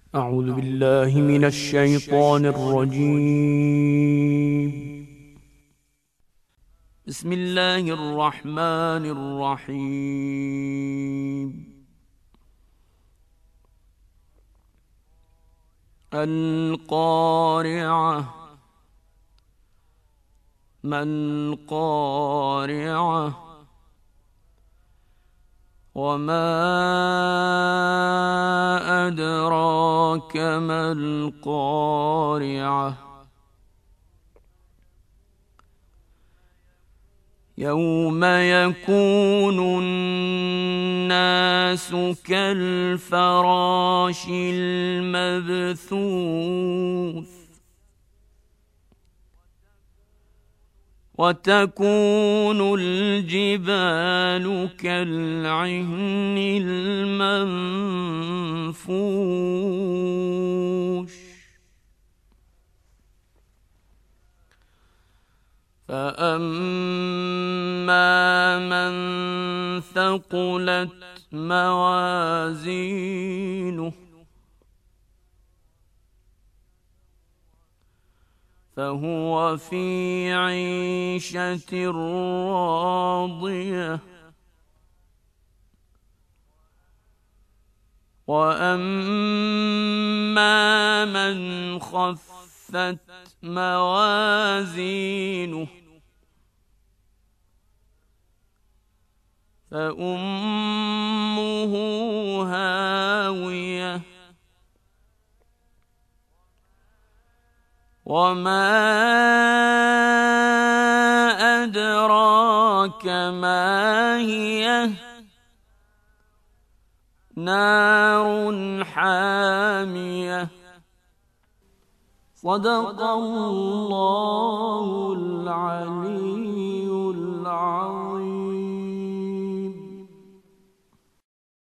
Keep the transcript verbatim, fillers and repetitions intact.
أعوذ بالله من الشيطان الرجيم. بسم الله الرحمن الرحيم. القارعة ما القارعة وما أدراك ما القارعة يوم يكون الناس كالفراش المبثوث وتكون الجبال كالعهن المنفوش فأما من ثقلت موازينه فهو في عيشة راضية وأما من خفت موازينه فأمه هاوية وما أدراك ما هي نار حامية. صدق الله